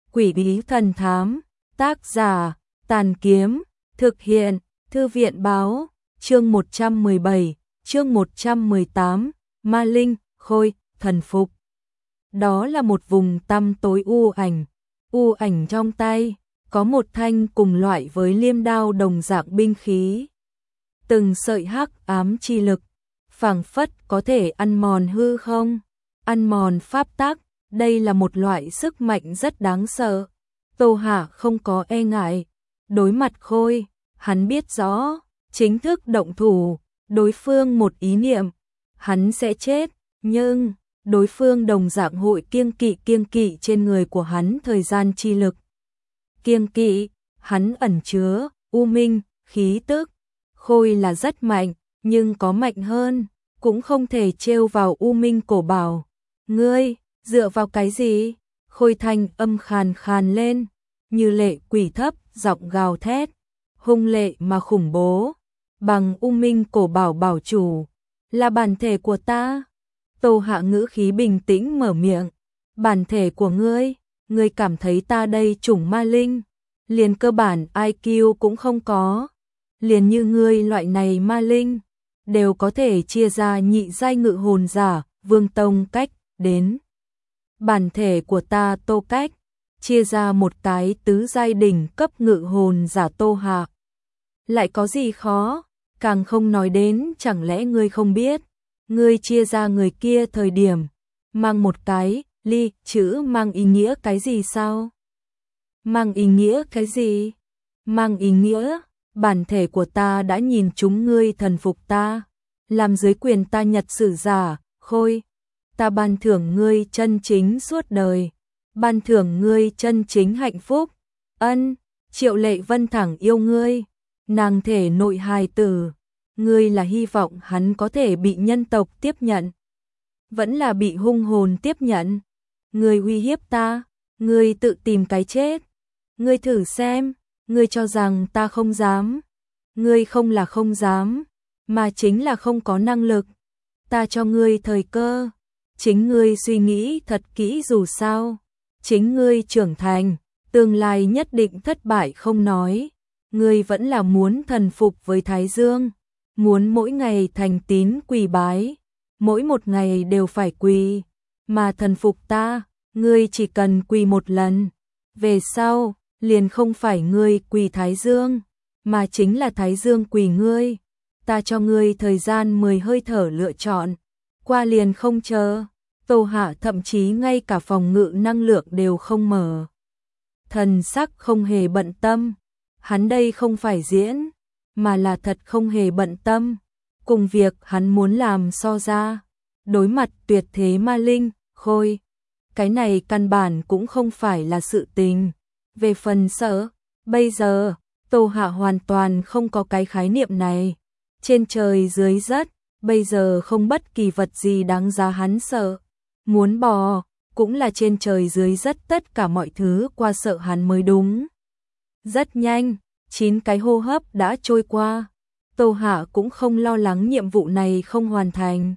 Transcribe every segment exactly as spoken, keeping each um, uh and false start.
Quỷ bí thần thám, tác giả, Tàn Kiếm, thực hiện, Thư viện báo, chương một trăm mười bảy, chương một trăm mười tám, Ma Linh, Khôi, thần phục. Đó là một vùng tăm tối u ảnh, u ảnh trong tay, có một thanh cùng loại với liêm đao đồng dạng binh khí. Từng sợi hắc ám chi lực, phảng phất có thể ăn mòn hư không, ăn mòn pháp tắc, đây là một loại sức mạnh rất đáng sợ. Tô Hạ không có e ngại, đối mặt Khôi, hắn biết rõ, chính thức động thủ, đối phương một ý niệm, hắn sẽ chết, nhưng đối phương đồng dạng hội kiêng kỵ kiêng kỵ trên người của hắn thời gian chi lực. Kiêng kỵ, hắn ẩn chứa, u minh, khí tức, Khôi là rất mạnh, nhưng có mạnh hơn, cũng không thể trêu vào u minh cổ bảo. Ngươi, dựa vào cái gì? Khôi thanh âm khàn khàn lên, như lệ quỷ thấp, giọng gào thét, hung lệ mà khủng bố, bằng u minh cổ bảo bảo chủ, là bản thể của ta. Tô Hạ ngữ khí bình tĩnh mở miệng, bản thể của ngươi, ngươi cảm thấy ta đây chủng ma linh, liền cơ bản i kiu cũng không có, liền như ngươi loại này ma linh, đều có thể chia ra nhị giai ngự hồn giả, vương tông cách, đến. Bản thể của ta Tô Cách, chia ra một cái tứ giai đỉnh cấp ngự hồn giả Tô Hạ. Lại có gì khó, càng không nói đến chẳng lẽ ngươi không biết, ngươi chia ra người kia thời điểm, mang một cái, ly, chữ mang ý nghĩa cái gì sao? Mang ý nghĩa cái gì? Mang ý nghĩa, bản thể của ta đã nhìn chúng ngươi thần phục ta, làm dưới quyền ta nhật sử giả, Khôi. Ta ban thưởng ngươi chân chính suốt đời, ban thưởng ngươi chân chính hạnh phúc. Ân, Triệu Lệ Vân thẳng yêu ngươi, nàng thể nội hài tử, ngươi là hy vọng hắn có thể bị nhân tộc tiếp nhận, vẫn là bị hung hồn tiếp nhận. Ngươi uy hiếp ta, ngươi tự tìm cái chết. Ngươi thử xem, ngươi cho rằng ta không dám. Ngươi không là không dám, mà chính là không có năng lực. Ta cho ngươi thời cơ. Chính ngươi suy nghĩ thật kỹ dù sao, chính ngươi trưởng thành, tương lai nhất định thất bại không nói, ngươi vẫn là muốn thần phục với Thái Dương, muốn mỗi ngày thành tín quỳ bái, mỗi một ngày đều phải quỳ, mà thần phục ta, ngươi chỉ cần quỳ một lần, về sau, liền không phải ngươi quỳ Thái Dương, mà chính là Thái Dương quỳ ngươi, ta cho ngươi thời gian mười hơi thở lựa chọn. Qua liền không chờ, Tô Hạ thậm chí ngay cả phòng ngự năng lượng đều không mở. Thần sắc không hề bận tâm, hắn đây không phải diễn, mà là thật không hề bận tâm, cùng việc hắn muốn làm so ra, đối mặt tuyệt thế ma linh, Khôi. Cái này căn bản cũng không phải là sự tình, về phần sợ, bây giờ, Tô Hạ hoàn toàn không có cái khái niệm này, trên trời dưới đất. Bây giờ không bất kỳ vật gì đáng giá hắn sợ, muốn bò, cũng là trên trời dưới đất tất cả mọi thứ qua sợ hắn mới đúng. Rất nhanh, chín cái hô hấp đã trôi qua, Tô Hạ cũng không lo lắng nhiệm vụ này không hoàn thành.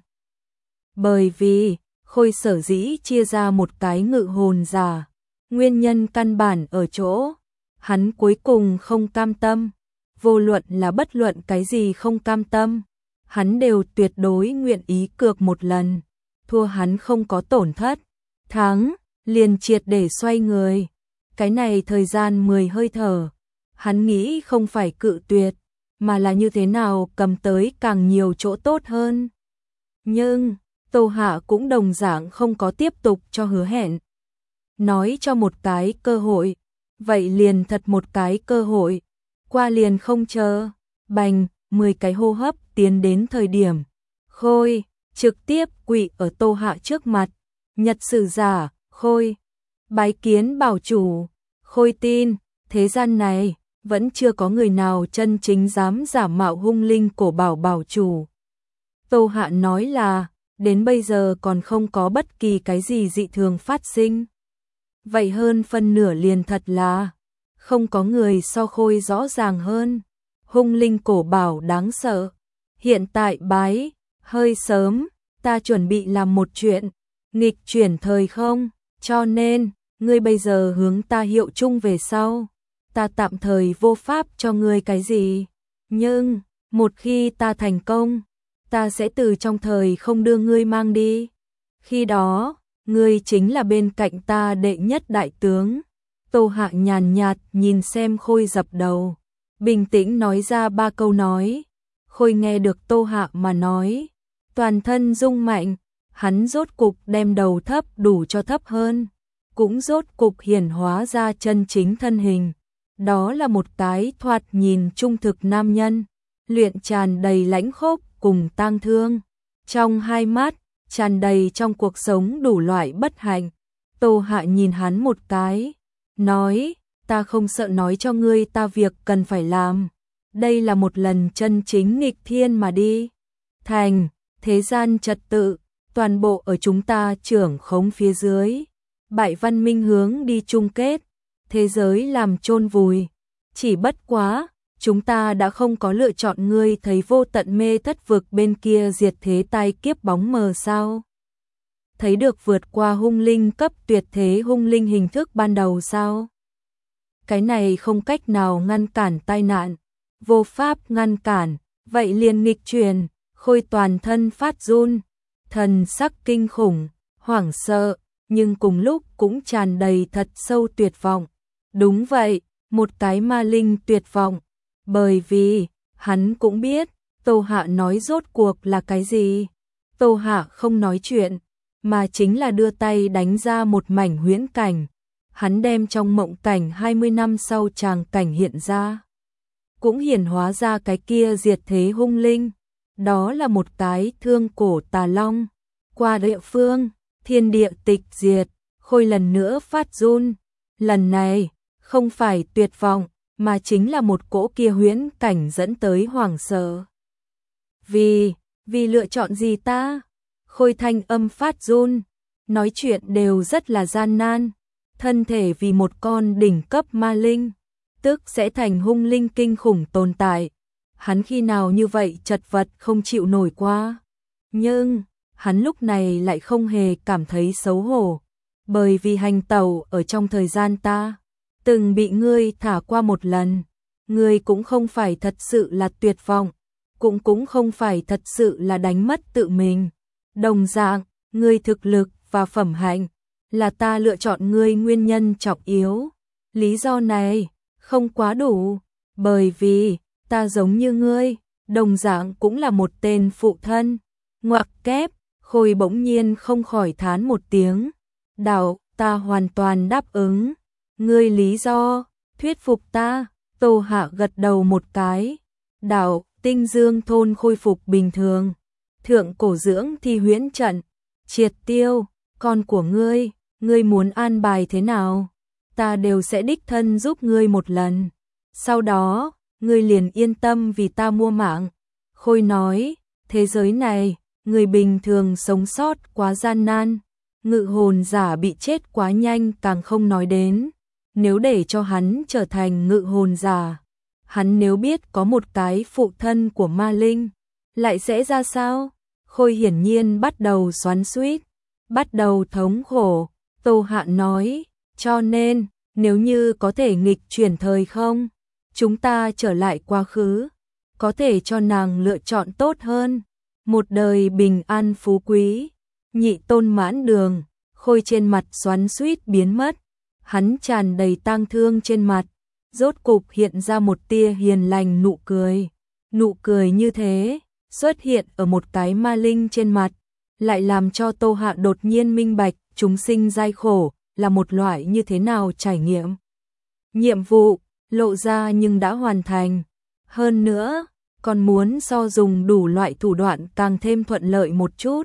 Bởi vì, Khôi sở dĩ chia ra một cái ngự hồn giả, nguyên nhân căn bản ở chỗ, hắn cuối cùng không cam tâm, vô luận là bất luận cái gì không cam tâm. Hắn đều tuyệt đối nguyện ý cược một lần, thua hắn không có tổn thất, thắng, liền triệt để xoay người. Cái này thời gian mười hơi thở, hắn nghĩ không phải cự tuyệt, mà là như thế nào cầm tới càng nhiều chỗ tốt hơn. Nhưng, Tô Hạ cũng đồng dạng không có tiếp tục cho hứa hẹn. Nói cho một cái cơ hội, vậy liền thật một cái cơ hội, qua liền không chờ, bành, mười cái hô hấp tiến đến thời điểm, Khôi, trực tiếp quỵ ở Tô Hạ trước mặt, nhật sử giả, Khôi, bái kiến bảo chủ, Khôi tin, thế gian này, vẫn chưa có người nào chân chính dám giả mạo hung linh cổ bảo bảo chủ. Tô Hạ nói là, đến bây giờ còn không có bất kỳ cái gì dị thường phát sinh. Vậy hơn phân nửa liền thật là, không có người so Khôi rõ ràng hơn. Hung linh cổ bảo đáng sợ. Hiện tại bái, hơi sớm, ta chuẩn bị làm một chuyện, nghịch chuyển thời không, cho nên, ngươi bây giờ hướng ta hiệu chung về sau, ta tạm thời vô pháp cho ngươi cái gì, nhưng một khi ta thành công, ta sẽ từ trong thời không đưa ngươi mang đi. Khi đó, ngươi chính là bên cạnh ta đệ nhất đại tướng. Tô Hạ nhàn nhạt nhìn xem Khôi dập đầu, bình tĩnh nói ra ba câu nói. Khôi nghe được Tô Hạ mà nói, toàn thân rung mạnh, hắn rốt cục đem đầu thấp đủ cho thấp hơn, cũng rốt cục hiển hóa ra chân chính thân hình. Đó là một cái thoạt nhìn trung thực nam nhân, luyện tràn đầy lãnh khốc cùng tang thương. Trong hai mắt, tràn đầy trong cuộc sống đủ loại bất hạnh. Tô Hạ nhìn hắn một cái, nói, ta không sợ nói cho ngươi ta việc cần phải làm. Đây là một lần chân chính nghịch thiên mà đi. Thành, thế gian trật tự, toàn bộ ở chúng ta trưởng khống phía dưới. Bại văn minh hướng đi chung kết, thế giới làm chôn vùi. Chỉ bất quá, chúng ta đã không có lựa chọn ngươi thấy vô tận mê thất vực bên kia diệt thế tai kiếp bóng mờ sao? Thấy được vượt qua hung linh cấp tuyệt thế hung linh hình thức ban đầu sao? Cái này không cách nào ngăn cản tai nạn, vô pháp ngăn cản, vậy liền nghịch truyền. Khôi toàn thân phát run, thần sắc kinh khủng, hoảng sợ, nhưng cùng lúc cũng tràn đầy thật sâu tuyệt vọng. Đúng vậy, một cái ma linh tuyệt vọng, bởi vì hắn cũng biết Tô Hạ nói rốt cuộc là cái gì. Tô Hạ không nói chuyện, mà chính là đưa tay đánh ra một mảnh huyễn cảnh. Hắn đem trong mộng cảnh hai mươi năm sau tràng cảnh hiện ra, cũng hiển hóa ra cái kia diệt thế hung linh. Đó là một cái thương cổ tà long. Qua địa phương, thiên địa tịch diệt, Khôi lần nữa phát run. Lần này, không phải tuyệt vọng, mà chính là một cỗ kia huyễn cảnh dẫn tới hoảng sợ. Vì, vì lựa chọn gì ta? Khôi thanh âm phát run, nói chuyện đều rất là gian nan. Thân thể vì một con đỉnh cấp ma linh, tức sẽ thành hung linh kinh khủng tồn tại. Hắn khi nào như vậy chật vật không chịu nổi qua. Nhưng, hắn lúc này lại không hề cảm thấy xấu hổ. Bởi vì hành tẩu ở trong thời gian ta, từng bị ngươi thả qua một lần. Ngươi cũng không phải thật sự là tuyệt vọng, cũng cũng không phải thật sự là đánh mất tự mình. Đồng dạng, ngươi thực lực và phẩm hạnh, là ta lựa chọn ngươi nguyên nhân trọng yếu. Lý do này, không quá đủ, bởi vì ta giống như ngươi, đồng dạng cũng là một tên phụ thân. Ngoặc kép, Khôi bỗng nhiên không khỏi thán một tiếng. Đạo, ta hoàn toàn đáp ứng. Ngươi lý do, thuyết phục ta. Tô Hạ gật đầu một cái. Đạo, Tinh Dương thôn khôi phục bình thường. Thượng cổ dưỡng thi huyễn trận, triệt tiêu, con của ngươi, ngươi muốn an bài thế nào? Ta đều sẽ đích thân giúp ngươi một lần. Sau đó, ngươi liền yên tâm vì ta mua mạng. Khôi nói, thế giới này, người bình thường sống sót quá gian nan, ngự hồn giả bị chết quá nhanh càng không nói đến. Nếu để cho hắn trở thành ngự hồn giả, hắn nếu biết có một cái phụ thân của ma linh, lại sẽ ra sao? Khôi hiển nhiên bắt đầu xoắn xuýt, bắt đầu thống khổ. Tô Hạ nói, cho nên, nếu như có thể nghịch chuyển thời không, chúng ta trở lại quá khứ, có thể cho nàng lựa chọn tốt hơn, một đời bình an phú quý. Nhị tôn mãn đường, Khôi trên mặt xoắn xuýt biến mất, hắn tràn đầy tang thương trên mặt, rốt cục hiện ra một tia hiền lành nụ cười. Nụ cười như thế, xuất hiện ở một cái ma linh trên mặt, lại làm cho Tô Hạ đột nhiên minh bạch chúng sinh giai khổ là một loại như thế nào trải nghiệm. Nhiệm vụ, lộ ra nhưng đã hoàn thành. Hơn nữa, còn muốn so dùng đủ loại thủ đoạn càng thêm thuận lợi một chút.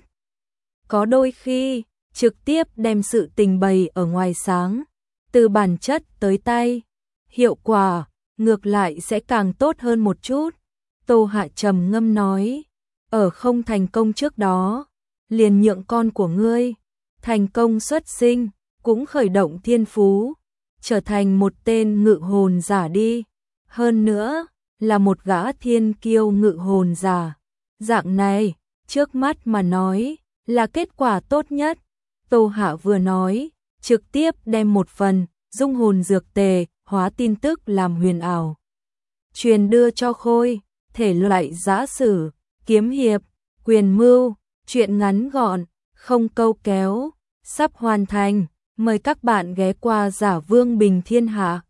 Có đôi khi, trực tiếp đem sự tình bày ở ngoài sáng, từ bản chất tới tay, hiệu quả, ngược lại sẽ càng tốt hơn một chút. Tô Hạ trầm ngâm nói, ở không thành công trước đó, liền nhượng con của ngươi, thành công xuất sinh, cũng khởi động thiên phú, trở thành một tên ngự hồn giả đi. Hơn nữa, là một gã thiên kiêu ngự hồn giả. Dạng này, trước mắt mà nói, là kết quả tốt nhất. Tô Hạ vừa nói, trực tiếp đem một phần dung hồn dược tề hóa tin tức làm huyền ảo truyền đưa cho Khôi. Thể loại giã sử, kiếm hiệp, quyền mưu, truyện ngắn gọn, không câu kéo, sắp hoàn thành. Mời các bạn ghé qua Giả Vương Bình Thiên Hạ.